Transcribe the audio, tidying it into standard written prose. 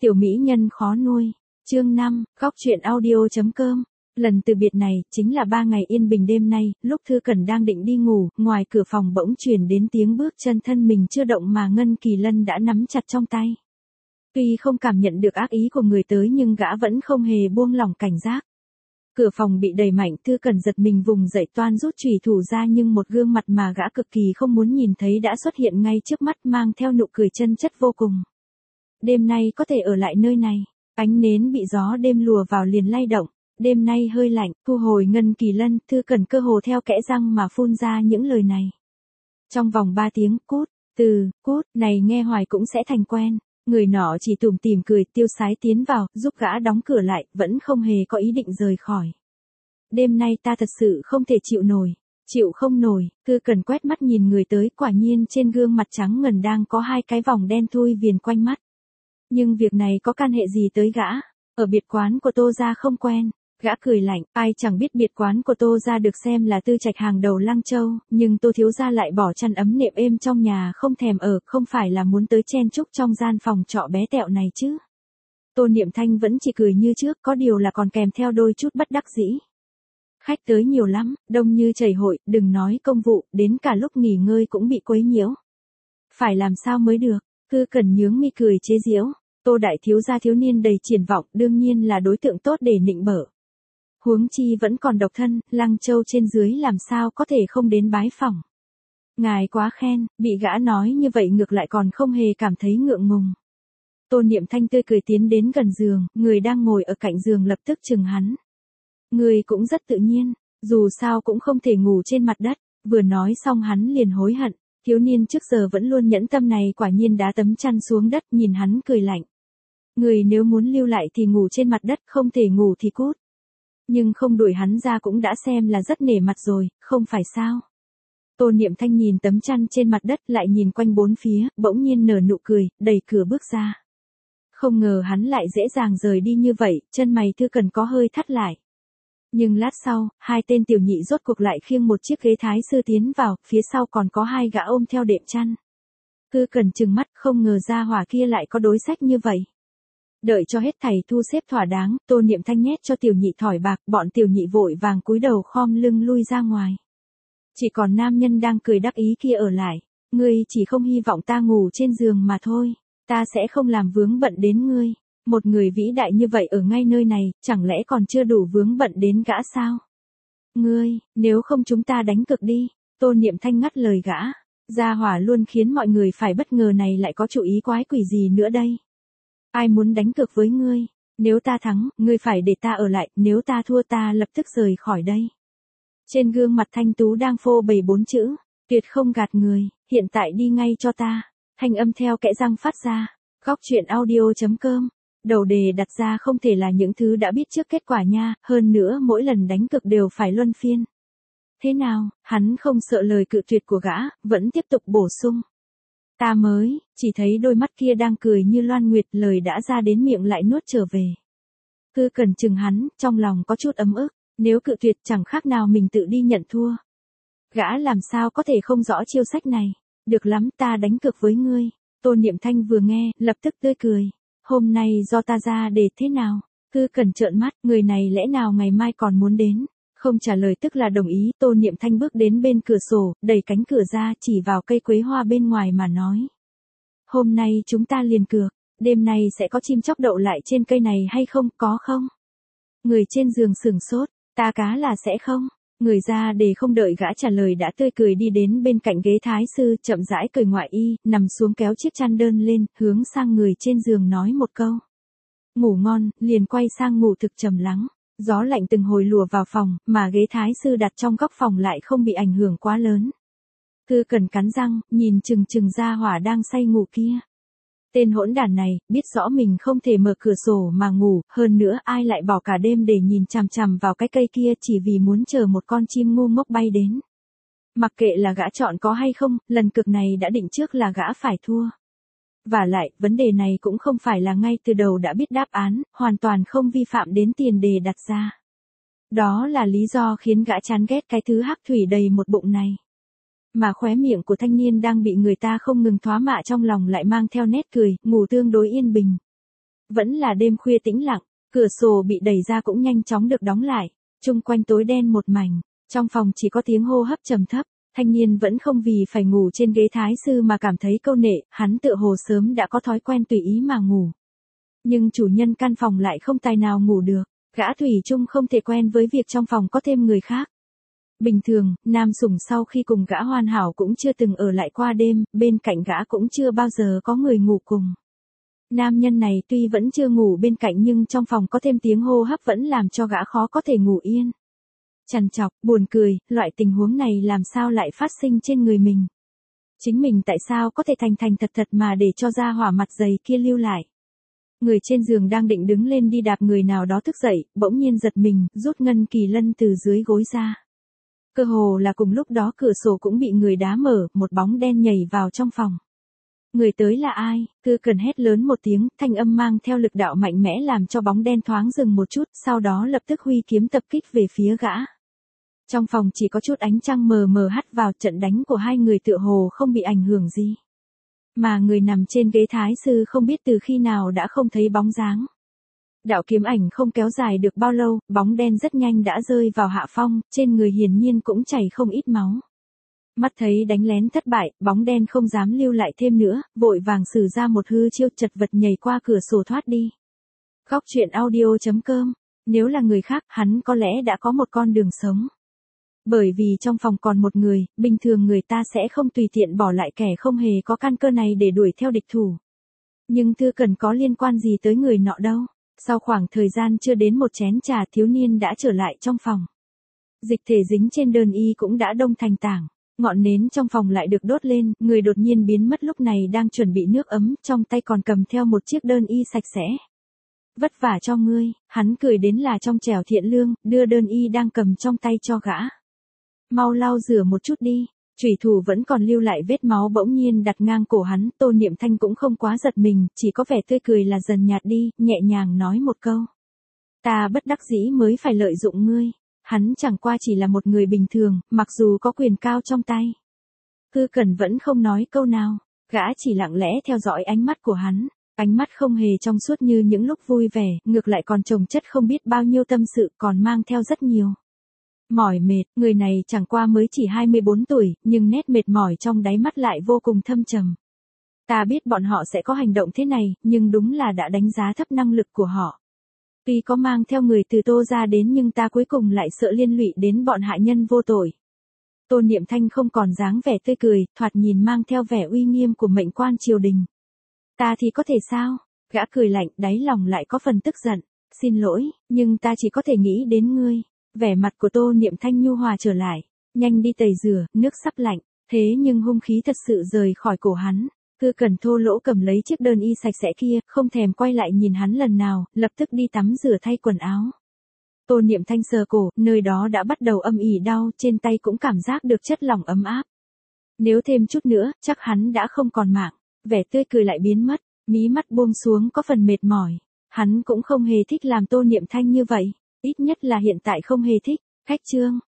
Tiểu mỹ nhân khó nuôi. Chương 5, góc truyện audio.com. Lần từ biệt này, chính là 3 ngày yên bình đêm nay, lúc Thư Cẩn đang định đi ngủ, ngoài cửa phòng bỗng truyền đến tiếng bước chân, thân mình chưa động mà Ngân Kỳ Lân đã nắm chặt trong tay. Tuy không cảm nhận được ác ý của người tới nhưng gã vẫn không hề buông lỏng cảnh giác. Cửa phòng bị đẩy mạnh, Thư Cẩn giật mình vùng dậy toan rút chùy thủ ra nhưng một gương mặt mà gã cực kỳ không muốn nhìn thấy đã xuất hiện ngay trước mắt mang theo nụ cười chân chất vô cùng. Đêm nay có thể ở lại nơi này, ánh nến bị gió đêm lùa vào liền lay động, đêm nay hơi lạnh, thu hồi Ngân Kỳ Lân, Thư Cẩn cơ hồ theo kẽ răng mà phun ra những lời này. Trong vòng 3 tiếng, cút, cút, này nghe hoài cũng sẽ thành quen. Người nọ chỉ tủm tỉm cười tiêu sái tiến vào, giúp gã đóng cửa lại, vẫn không hề có ý định rời khỏi. Đêm nay ta thật sự không thể chịu không nổi, Thư Cẩn quét mắt nhìn người tới, quả nhiên trên gương mặt trắng ngần đang có 2 cái vòng đen thui viền quanh mắt. Nhưng việc này có can hệ gì tới gã? Ở biệt quán của Tô gia không quen. Gã cười lạnh, ai chẳng biết biệt quán của Tô gia được xem là tư trạch hàng đầu Lăng Châu, nhưng Tô thiếu gia lại bỏ chăn ấm nệm êm trong nhà không thèm ở, không phải là muốn tới chen chúc trong gian phòng trọ bé tẹo này chứ. Tô Niệm Thanh vẫn chỉ cười như trước, có điều là còn kèm theo đôi chút bất đắc dĩ. Khách tới nhiều lắm, đông như chảy hội, đừng nói công vụ, đến cả lúc nghỉ ngơi cũng bị quấy nhiễu. Phải làm sao mới được? Thư Cẩn nhướng mi cười chế giễu. Tô đại thiếu gia thiếu niên đầy triển vọng, đương nhiên là đối tượng tốt để nịnh bợ. Huống chi vẫn còn độc thân, Lăng Châu trên dưới làm sao có thể không đến bái phỏng. Ngài quá khen, bị gã nói như vậy ngược lại còn không hề cảm thấy ngượng ngùng. Tô Niệm Thanh tươi cười tiến đến gần giường, người đang ngồi ở cạnh giường lập tức chừng hắn. Người cũng rất tự nhiên, dù sao cũng không thể ngủ trên mặt đất, vừa nói xong hắn liền hối hận, thiếu niên trước giờ vẫn luôn nhẫn tâm này quả nhiên đá tấm chăn xuống đất nhìn hắn cười lạnh. Người nếu muốn lưu lại thì ngủ trên mặt đất, không thể ngủ thì cút. Nhưng không đuổi hắn ra cũng đã xem là rất nể mặt rồi, không phải sao? Tô Niệm Thanh nhìn tấm chăn trên mặt đất lại nhìn quanh bốn phía, bỗng nhiên nở nụ cười, đẩy cửa bước ra. Không ngờ hắn lại dễ dàng rời đi như vậy, chân mày Thư Cẩn có hơi thắt lại. Nhưng lát sau, 2 tên tiểu nhị rốt cuộc lại khiêng một chiếc ghế thái sư tiến vào, phía sau còn có 2 gã ôm theo đệm chăn. Thư Cẩn trừng mắt, không ngờ gia hỏa kia lại có đối sách như vậy. Đợi cho hết thầy thu xếp thỏa đáng, Tô Niệm Thanh nhét cho tiểu nhị thỏi bạc, bọn tiểu nhị vội vàng cúi đầu khom lưng lui ra ngoài. Chỉ còn nam nhân đang cười đắc ý kia ở lại, ngươi chỉ không hy vọng ta ngủ trên giường mà thôi, ta sẽ không làm vướng bận đến ngươi. Một người vĩ đại như vậy ở ngay nơi này, chẳng lẽ còn chưa đủ vướng bận đến gã sao? Ngươi, nếu không chúng ta đánh cược đi, Tô Niệm Thanh ngắt lời gã. Gia hỏa luôn khiến mọi người phải bất ngờ này lại có chủ ý quái quỷ gì nữa đây? Ai muốn đánh cược với ngươi? Nếu ta thắng, ngươi phải để ta ở lại, nếu ta thua ta lập tức rời khỏi đây. Trên gương mặt thanh tú đang phô bày 4 chữ, tuyệt không gạt người, hiện tại đi ngay cho ta. Thanh âm theo kẽ răng phát ra. Góc truyện audio.com. Đầu đề đặt ra không thể là những thứ đã biết trước kết quả nha, hơn nữa mỗi lần đánh cược đều phải luân phiên. Thế nào, hắn không sợ lời cự tuyệt của gã, vẫn tiếp tục bổ sung. Ta mới, chỉ thấy đôi mắt kia đang cười như loan nguyệt, lời đã ra đến miệng lại nuốt trở về. Thư Cẩn chừng hắn, trong lòng có chút ấm ức, nếu cự tuyệt chẳng khác nào mình tự đi nhận thua. Gã làm sao có thể không rõ chiêu sách này, được lắm ta đánh cược với ngươi. Tô Niệm Thanh vừa nghe, lập tức tươi cười. Hôm nay do ta ra để thế nào? Thư Cẩn trợn mắt, người này lẽ nào ngày mai còn muốn đến? Không trả lời tức là đồng ý, Tô Niệm Thanh bước đến bên cửa sổ, đẩy cánh cửa ra chỉ vào cây quế hoa bên ngoài mà nói. Hôm nay chúng ta liền cược, đêm nay sẽ có chim chóc đậu lại trên cây này hay không, có không? Người trên giường sửng sốt, ta cá là sẽ không. Người ra để không đợi gã trả lời đã tươi cười đi đến bên cạnh ghế thái sư, chậm rãi cởi ngoại y, nằm xuống kéo chiếc chăn đơn lên, hướng sang người trên giường nói một câu. Ngủ ngon, liền quay sang ngủ thực trầm lắng. Gió lạnh từng hồi lùa vào phòng, mà ghế thái sư đặt trong góc phòng lại không bị ảnh hưởng quá lớn. Thư Cẩn cắn răng, nhìn chừng chừng gia hỏa đang say ngủ kia. Tên hỗn đản này, biết rõ mình không thể mở cửa sổ mà ngủ, hơn nữa ai lại bỏ cả đêm để nhìn chằm chằm vào cái cây kia chỉ vì muốn chờ một con chim ngu ngốc bay đến. Mặc kệ là gã chọn có hay không, lần cược này đã định trước là gã phải thua. Và lại, vấn đề này cũng không phải là ngay từ đầu đã biết đáp án, hoàn toàn không vi phạm đến tiền đề đặt ra. Đó là lý do khiến gã chán ghét cái thứ hắc thủy đầy một bụng này. Mà khóe miệng của thanh niên đang bị người ta không ngừng thoá mạ trong lòng lại mang theo nét cười, ngủ tương đối yên bình. Vẫn là đêm khuya tĩnh lặng, cửa sổ bị đẩy ra cũng nhanh chóng được đóng lại, chung quanh tối đen một mảnh, trong phòng chỉ có tiếng hô hấp trầm thấp. Thanh niên vẫn không vì phải ngủ trên ghế thái sư mà cảm thấy câu nệ, hắn tựa hồ sớm đã có thói quen tùy ý mà ngủ. Nhưng chủ nhân căn phòng lại không tài nào ngủ được, gã thủy chung không thể quen với việc trong phòng có thêm người khác. Bình thường, Nam Sủng sau khi cùng gã hoàn hảo cũng chưa từng ở lại qua đêm, bên cạnh gã cũng chưa bao giờ có người ngủ cùng. Nam nhân này tuy vẫn chưa ngủ bên cạnh nhưng trong phòng có thêm tiếng hô hấp vẫn làm cho gã khó có thể ngủ yên. Trằn trọc, buồn cười, loại tình huống này làm sao lại phát sinh trên người mình. Chính mình tại sao có thể thành thành thật thật mà để cho ra hỏa mặt dày kia lưu lại. Người trên giường đang định đứng lên đi đạp người nào đó thức dậy, bỗng nhiên giật mình, rút ngân kỳ lân từ dưới gối ra. Cơ hồ là cùng lúc đó cửa sổ cũng bị người đá mở, một bóng đen nhảy vào trong phòng. Người tới là ai? Tư Cần hét lớn một tiếng, thanh âm mang theo lực đạo mạnh mẽ làm cho bóng đen thoáng dừng một chút, sau đó lập tức huy kiếm tập kích về phía gã. Trong phòng chỉ có chút ánh trăng mờ mờ hắt vào, trận đánh của hai người tựa hồ không bị ảnh hưởng gì. Mà người nằm trên ghế thái sư không biết từ khi nào đã không thấy bóng dáng. Đạo kiếm ảnh không kéo dài được bao lâu, bóng đen rất nhanh đã rơi vào hạ phong, trên người hiển nhiên cũng chảy không ít máu. Mắt thấy đánh lén thất bại, bóng đen không dám lưu lại thêm nữa, vội vàng sử ra một hư chiêu chật vật nhảy qua cửa sổ thoát đi. Góc truyện audio.com. Nếu là người khác, hắn có lẽ đã có một con đường sống. Bởi vì trong phòng còn một người, bình thường người ta sẽ không tùy tiện bỏ lại kẻ không hề có căn cơ này để đuổi theo địch thủ. Nhưng Thư Cần có liên quan gì tới người nọ đâu. Sau khoảng thời gian chưa đến một chén trà, thiếu niên đã trở lại trong phòng. Dịch thể dính trên đơn y cũng đã đông thành tảng. Ngọn nến trong phòng lại được đốt lên, người đột nhiên biến mất lúc này đang chuẩn bị nước ấm, trong tay còn cầm theo một chiếc đơn y sạch sẽ. Vất vả cho ngươi, hắn cười đến là trong trẻo thiện lương, đưa đơn y đang cầm trong tay cho gã. Mau lau rửa một chút đi, chủy thủ vẫn còn lưu lại vết máu bỗng nhiên đặt ngang cổ hắn, Tô Niệm Thanh cũng không quá giật mình, chỉ có vẻ tươi cười là dần nhạt đi, nhẹ nhàng nói một câu. Ta bất đắc dĩ mới phải lợi dụng ngươi. Hắn chẳng qua chỉ là một người bình thường, mặc dù có quyền cao trong tay. Tư Cần vẫn không nói câu nào, gã chỉ lặng lẽ theo dõi ánh mắt của hắn, ánh mắt không hề trong suốt như những lúc vui vẻ, ngược lại còn chồng chất không biết bao nhiêu tâm sự, còn mang theo rất nhiều mỏi mệt. Người này chẳng qua mới chỉ 24 tuổi, nhưng nét mệt mỏi trong đáy mắt lại vô cùng thâm trầm. Ta biết bọn họ sẽ có hành động thế này, nhưng đúng là đã đánh giá thấp năng lực của họ. Tuy có mang theo người từ Tô ra đến nhưng ta cuối cùng lại sợ liên lụy đến bọn hạ nhân vô tội. Tô Niệm Thanh không còn dáng vẻ tươi cười, thoạt nhìn mang theo vẻ uy nghiêm của mệnh quan triều đình. Ta thì có thể sao? Gã cười lạnh, đáy lòng lại có phần tức giận. Xin lỗi, nhưng ta chỉ có thể nghĩ đến ngươi. Vẻ mặt của Tô Niệm Thanh nhu hòa trở lại. Nhanh đi tẩy rửa, nước sắp lạnh. Thế nhưng hung khí thật sự rời khỏi cổ hắn. Tư Cần thô lỗ cầm lấy chiếc đơn y sạch sẽ kia, không thèm quay lại nhìn hắn lần nào, lập tức đi tắm rửa thay quần áo. Tô Niệm Thanh sờ cổ, nơi đó đã bắt đầu âm ỉ đau, trên tay cũng cảm giác được chất lỏng ấm áp. Nếu thêm chút nữa, chắc hắn đã không còn mạng. Vẻ tươi cười lại biến mất, mí mắt buông xuống có phần mệt mỏi. Hắn cũng không hề thích làm Tô Niệm Thanh như vậy, ít nhất là hiện tại không hề thích. Khách trương,